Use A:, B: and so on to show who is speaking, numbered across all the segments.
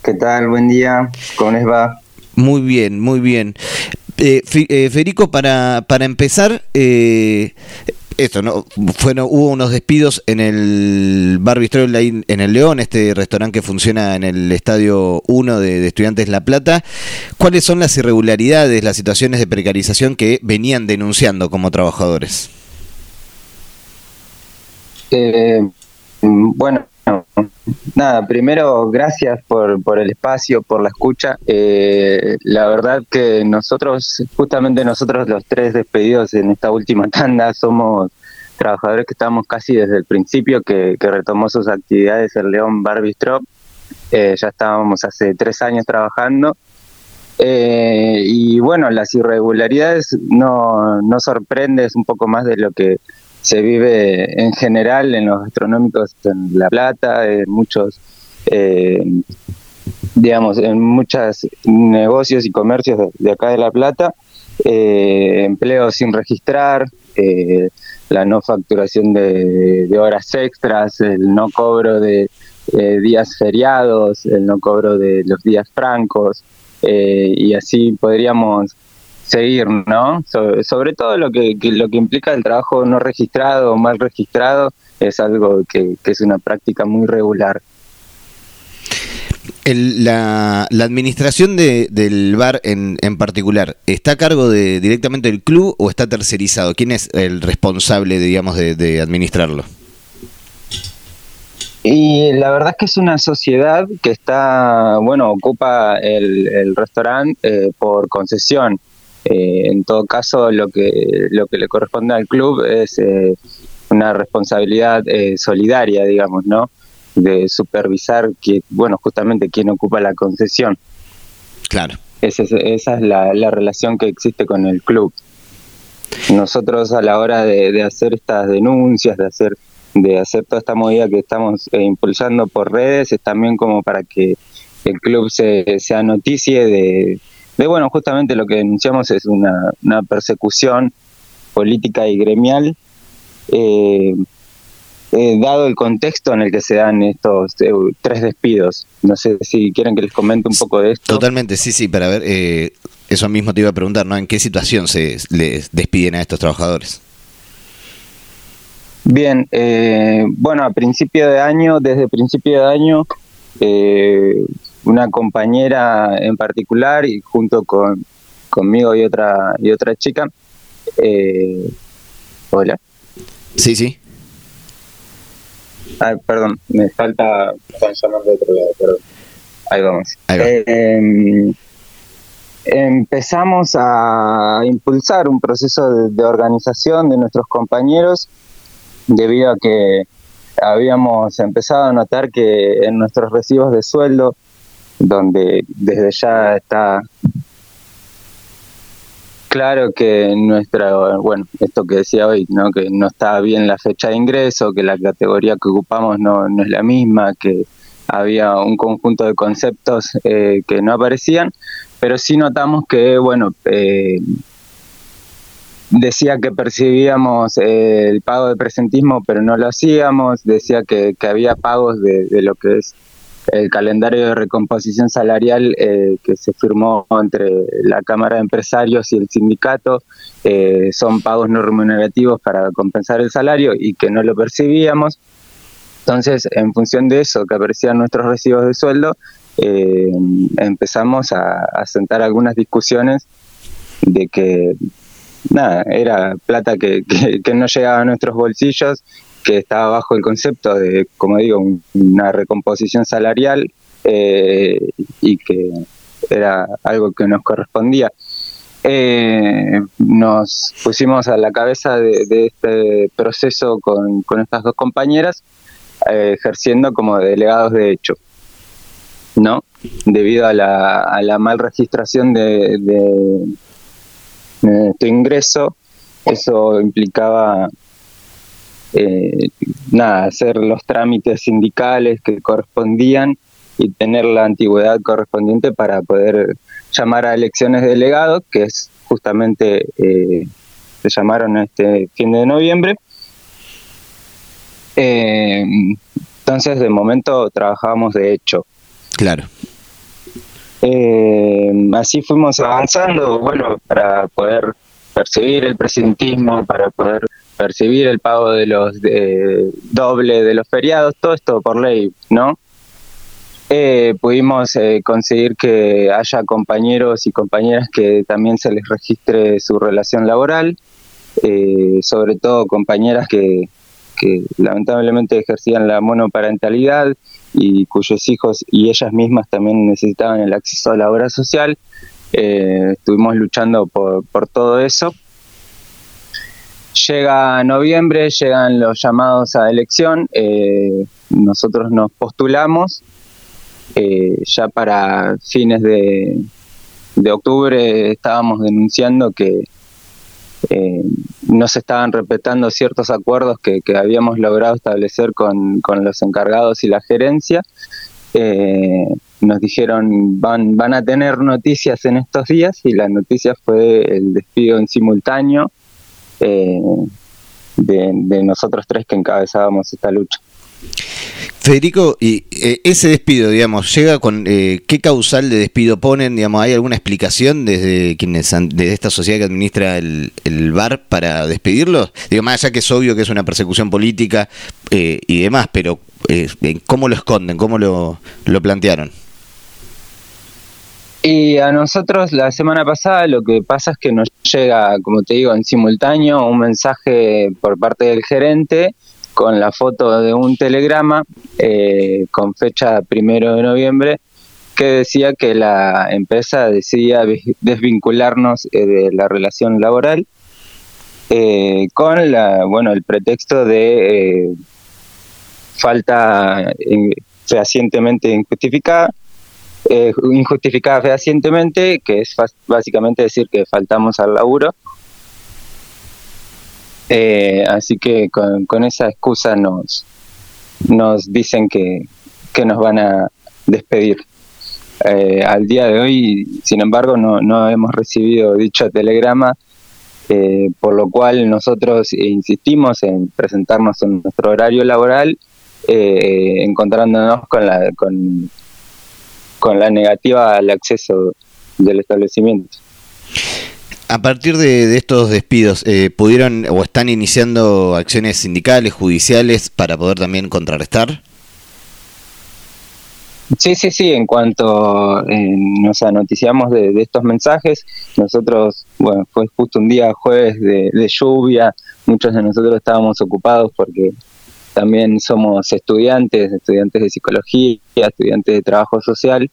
A: ¿Qué tal? Buen día. ¿Cómo les va?
B: Muy bien, muy bien. Federico, para empezar, esto, ¿no? Hubo unos despidos en el Bar Bistró en el León, este restaurante que funciona en el Estadio 1 de Estudiantes La Plata. ¿Cuáles son las irregularidades, las situaciones de precarización que venían denunciando como trabajadores?
A: Bueno, nada, primero gracias por el espacio, por la escucha. La verdad que justamente nosotros los tres despedidos en esta última tanda, somos trabajadores que estamos casi desde el principio que retomó sus actividades el León Bar Bistró. Ya estábamos hace 3 años trabajando. Y bueno, las irregularidades no sorprende, es un poco más de lo que se vive en general en los gastronómicos en La Plata, en muchos, en muchos negocios y comercios de acá de La Plata, empleos sin registrar, la no facturación de horas extras, el no cobro de días feriados, el no cobro de los días francos, y así podríamos seguir, ¿no? Sobre todo lo que implica el trabajo no registrado o mal registrado es algo que es una práctica muy regular.
B: La administración del bar en particular, ¿está a cargo directamente del club o está tercerizado? ¿Quién es el responsable, digamos, de administrarlo?
A: Y la verdad es que es una sociedad que ocupa el restaurante por concesión. En todo caso, lo que le corresponde al club es una responsabilidad solidaria, digamos, ¿no? De supervisar justamente quién ocupa la concesión.
B: Claro.
A: Esa es la relación que existe con el club. Nosotros a la hora de hacer estas denuncias, de hacer toda esta movida que estamos impulsando por redes, es también como para que el club sea noticie de justamente lo que denunciamos es una persecución política y gremial, dado el contexto en el que se dan estos 3 despidos. No sé si quieren que les comente un poco de esto.
B: Totalmente, sí, para ver, eso mismo te iba a preguntar, ¿no? ¿En qué situación se les despiden a estos trabajadores?
A: Bien, a principio de año, desde principio de año, una compañera en particular y junto conmigo y otra chica. Hola.
B: Sí.
A: Ay, perdón, me falta. Están llamando de otro lado, perdón. Ahí vamos.
B: Ahí va.
A: Empezamos a impulsar un proceso de organización de nuestros compañeros debido a que habíamos empezado a notar que en nuestros recibos de sueldo, donde desde ya está claro que esto que decía hoy, ¿no? Que no está bien la fecha de ingreso, que la categoría que ocupamos no es la misma, que había un conjunto de conceptos que no aparecían, pero sí notamos que, decía que percibíamos el pago de presentismo, pero no lo hacíamos, decía que había pagos de lo que es el calendario de recomposición salarial que se firmó entre la Cámara de Empresarios y el sindicato, son pagos no remunerativos para compensar el salario y que no lo percibíamos. Entonces, en función de eso, que aparecían nuestros recibos de sueldo, empezamos a sentar algunas discusiones de que era plata que no llegaba a nuestros bolsillos, que estaba bajo el concepto de, como digo, una recomposición salarial, y que era algo que nos correspondía. Nos pusimos a la cabeza de este proceso con estas 2 compañeras, ejerciendo como delegados de hecho, ¿no? Debido a la mal registración de nuestro ingreso, eso implicaba hacer los trámites sindicales que correspondían y tener la antigüedad correspondiente para poder llamar a elecciones de delegados, que es justamente se llamaron este fin de noviembre. Entonces, de momento, trabajábamos de hecho.
B: Claro.
A: Así fuimos avanzando, bueno, para poder percibir el presentismo, para poder percibir el pago de los doble de los feriados, todo esto por ley, ¿no? Pudimos conseguir que haya compañeros y compañeras que también se les registre su relación laboral, sobre todo compañeras que lamentablemente ejercían la monoparentalidad y cuyos hijos y ellas mismas también necesitaban el acceso a la obra social. Estuvimos luchando por todo eso. Llega noviembre, llegan los llamados a elección, nosotros nos postulamos, ya para fines de octubre estábamos denunciando que no se estaban respetando ciertos acuerdos que habíamos logrado establecer con los encargados y la gerencia. Nos dijeron van a tener noticias en estos días, y la noticia fue el despido en simultáneo de nosotros tres que encabezábamos esta lucha.
B: Federico, y ese despido, digamos, llega con ¿qué causal de despido ponen? Digamos, ¿hay alguna explicación desde desde esta sociedad que administra el bar para despedirlos? Digo, más allá que es obvio que es una persecución política y demás, pero ¿cómo lo esconden? ¿Cómo lo plantearon?
A: Y a nosotros la semana pasada lo que pasa es que nos llega, como te digo, en simultáneo un mensaje por parte del gerente con la foto de un telegrama con fecha 1 de noviembre que decía que la empresa decidía desvincularnos de la relación laboral con el pretexto de falta fehacientemente injustificada fehacientemente, que es básicamente decir que faltamos al laburo. Así que con esa excusa nos dicen que nos van a despedir. Al día de hoy, sin embargo, no hemos recibido dicho telegrama, por lo cual nosotros insistimos en presentarnos en nuestro horario laboral, encontrándonos con la negativa al acceso del establecimiento.
B: A partir de estos despidos, ¿pudieron o están iniciando acciones sindicales, judiciales, para poder también contrarrestar?
A: Sí, en cuanto nos anoticiamos de estos mensajes, nosotros, fue justo un día jueves de lluvia, muchos de nosotros estábamos ocupados porque también somos estudiantes de psicología, estudiantes de trabajo social,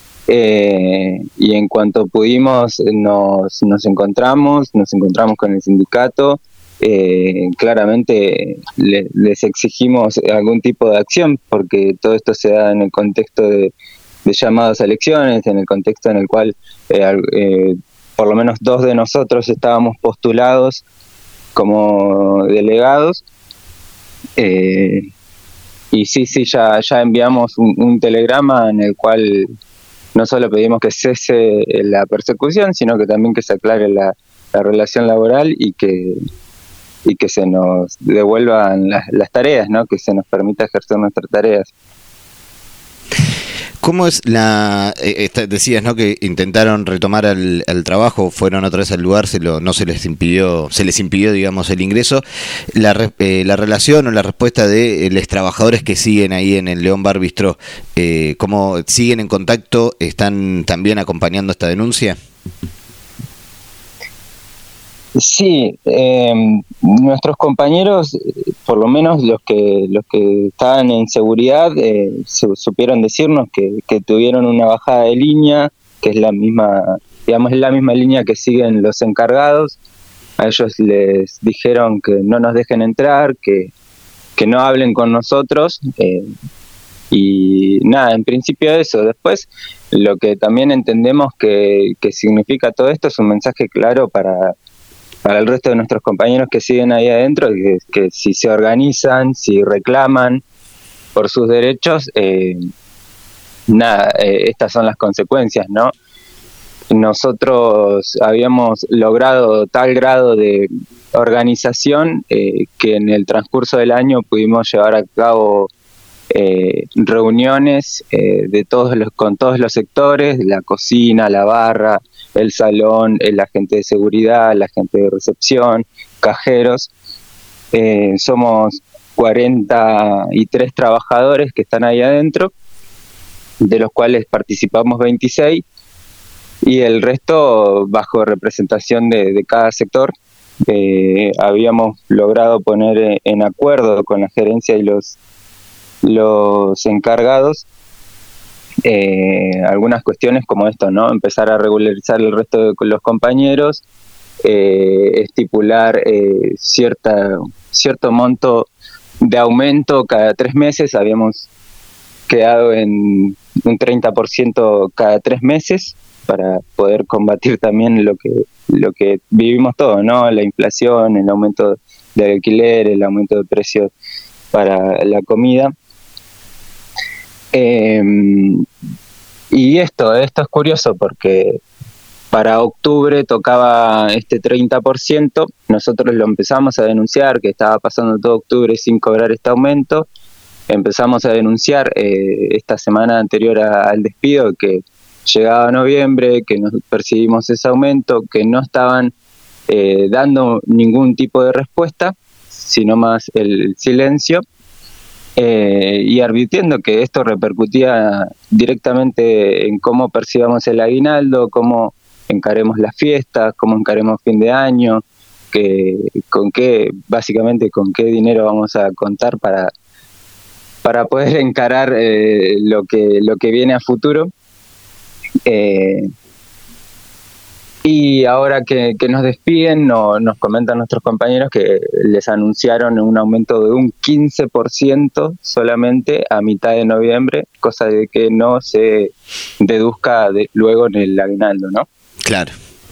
A: y en cuanto pudimos nos encontramos con el sindicato. Claramente les exigimos algún tipo de acción, porque todo esto se da en el contexto de llamadas a elecciones, en el contexto en el cual por lo menos 2 de nosotros estábamos postulados como delegados, y ya enviamos un telegrama en el cual no solo pedimos que cese la persecución, sino que también que se aclare la relación laboral y que se nos devuelvan las tareas, ¿no? Que se nos permita ejercer nuestras tareas.
B: ¿Cómo es decías, ¿no?, que intentaron retomar el trabajo, fueron otra vez al lugar, se les impidió, digamos, el ingreso? La relación o la respuesta de los trabajadores que siguen ahí en el León Bar Bistró, ¿cómo siguen en contacto? ¿Están también acompañando esta denuncia?
A: Sí, nuestros compañeros, por lo menos los que estaban en seguridad, supieron decirnos que tuvieron una bajada de línea, que es la misma línea que siguen los encargados. A ellos les dijeron que no nos dejen entrar, que no hablen con nosotros, y nada, en principio eso. Después, lo que también entendemos que significa todo esto es un mensaje claro para el resto de nuestros compañeros que siguen ahí adentro, que si se organizan, si reclaman por sus derechos, estas son las consecuencias, ¿no? Nosotros habíamos logrado tal grado de organización que en el transcurso del año pudimos llevar a cabo reuniones con todos los sectores, la cocina, la barra, el salón, el agente de seguridad, el agente de recepción, cajeros. Somos 43 trabajadores que están ahí adentro, de los cuales participamos 26, y el resto bajo representación de cada sector. Habíamos logrado poner en acuerdo con la gerencia y los encargados algunas cuestiones como esto, ¿no? Empezar a regularizar el resto de los compañeros, estipular cierto monto de aumento cada 3 meses. Habíamos quedado en un 30% cada 3 meses para poder combatir también lo que vivimos todos, ¿no? La inflación, el aumento de alquiler, el aumento de precios para la comida. Y esto es curioso porque para octubre tocaba este 30%, nosotros lo empezamos a denunciar, que estaba pasando todo octubre sin cobrar este aumento. Empezamos a denunciar esta semana anterior al despido, que llegaba noviembre, que nos percibimos ese aumento, que no estaban dando ningún tipo de respuesta, sino más el silencio, y advirtiendo que esto repercutía directamente en cómo percibamos el aguinaldo, cómo encaremos las fiestas, cómo encaremos fin de año, con qué dinero vamos a contar para poder encarar lo que viene a futuro. Y ahora que nos despiden, nos comentan nuestros compañeros que les anunciaron un aumento de un 15% solamente a mitad de noviembre, cosa de que no se deduzca luego en el aguinaldo, ¿no?
B: Claro.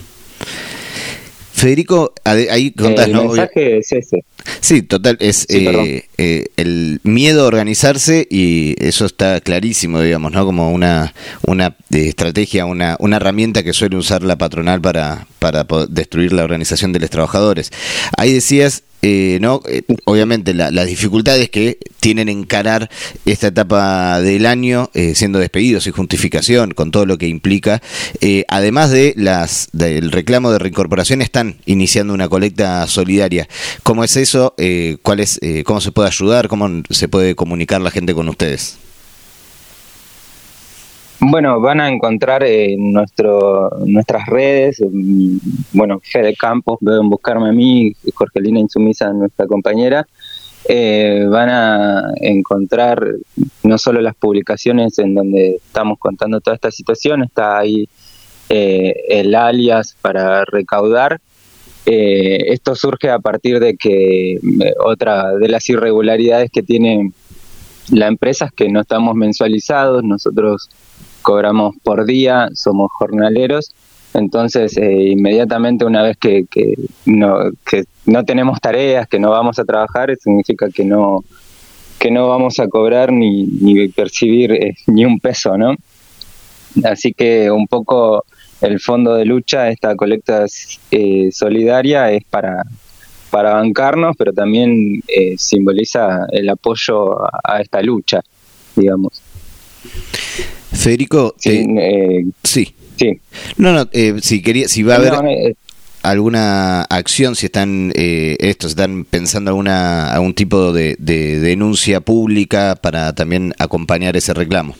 B: Federico, ahí contás,
A: el
B: ¿no?
A: mensaje es ese.
B: Sí, total, es el miedo a organizarse, y eso está clarísimo, digamos, ¿no? Como una estrategia, una herramienta que suele usar la patronal para destruir la organización de los trabajadores. Ahí decías, obviamente las dificultades que tienen encarar esta etapa del año, siendo despedidos sin justificación, con todo lo que implica, además del reclamo de reincorporación, están iniciando una colecta solidaria. ¿Cómo es eso? ¿Cómo se puede ayudar? ¿Cómo se puede comunicar la gente con ustedes?
A: Bueno, van a encontrar en nuestras redes, Fede Campos, pueden buscarme a mí, Jorgelina Insumisa, nuestra compañera. Van a encontrar no solo las publicaciones en donde estamos contando toda esta situación, está ahí el alias para recaudar. Esto surge a partir de que otra de las irregularidades que tiene la empresa es que no estamos mensualizados, nosotros cobramos por día, somos jornaleros. Entonces inmediatamente, una vez que no tenemos tareas, que no vamos a trabajar, significa que no vamos a cobrar ni percibir ni un peso, ¿no? Así que un poco el fondo de lucha, esta colecta solidaria, es para bancarnos, pero también simboliza el apoyo a esta lucha, digamos.
B: Federico,
A: sí. Sí.
B: Si va a haber alguna acción, si están están pensando algún tipo de denuncia pública para también acompañar ese reclamo.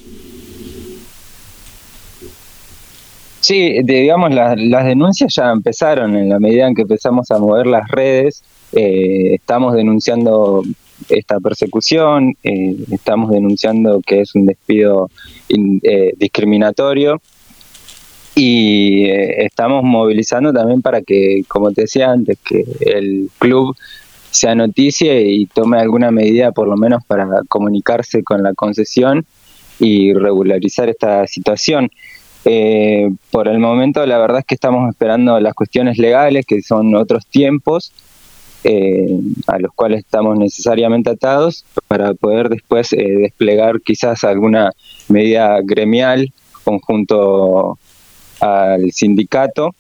A: Sí, digamos, las denuncias ya empezaron en la medida en que empezamos a mover las redes. Estamos denunciando esta persecución, estamos denunciando que es un despido discriminatorio, y estamos movilizando también para que, como te decía antes, que el club sea noticia y tome alguna medida, por lo menos para comunicarse con la concesión y regularizar esta situación. Por el momento, la verdad es que estamos esperando las cuestiones legales, que son otros tiempos, a los cuales estamos necesariamente atados, para poder después desplegar quizás alguna medida gremial conjunto al sindicato.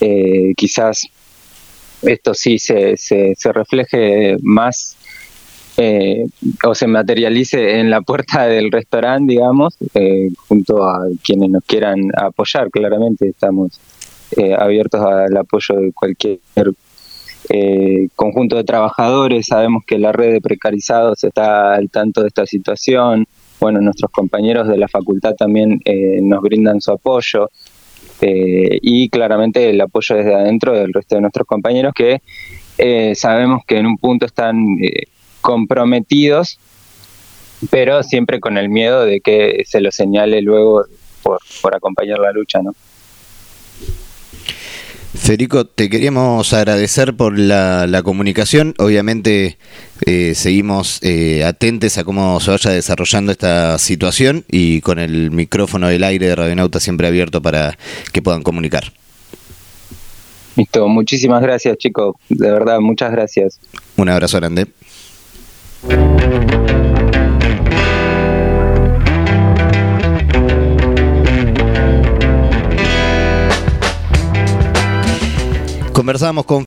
A: Quizás esto sí se refleje más o se materialice en la puerta del restaurante, digamos, junto a quienes nos quieran apoyar. Claramente estamos abiertos al apoyo de cualquier conjunto de trabajadores. Sabemos que la red de precarizados está al tanto de esta situación. Bueno, nuestros compañeros de la facultad también nos brindan su apoyo, y claramente el apoyo desde adentro del resto de nuestros compañeros que sabemos que en un punto están comprometidos, pero siempre con el miedo de que se lo señale luego por acompañar la lucha, ¿no?
B: Federico, te queríamos agradecer por la comunicación. Obviamente seguimos atentos a cómo se vaya desarrollando esta situación y con el micrófono del aire de Radionauta siempre abierto para que puedan comunicar.
A: Listo, muchísimas gracias, chicos, de verdad, muchas gracias.
B: Un abrazo grande. Conversábamos con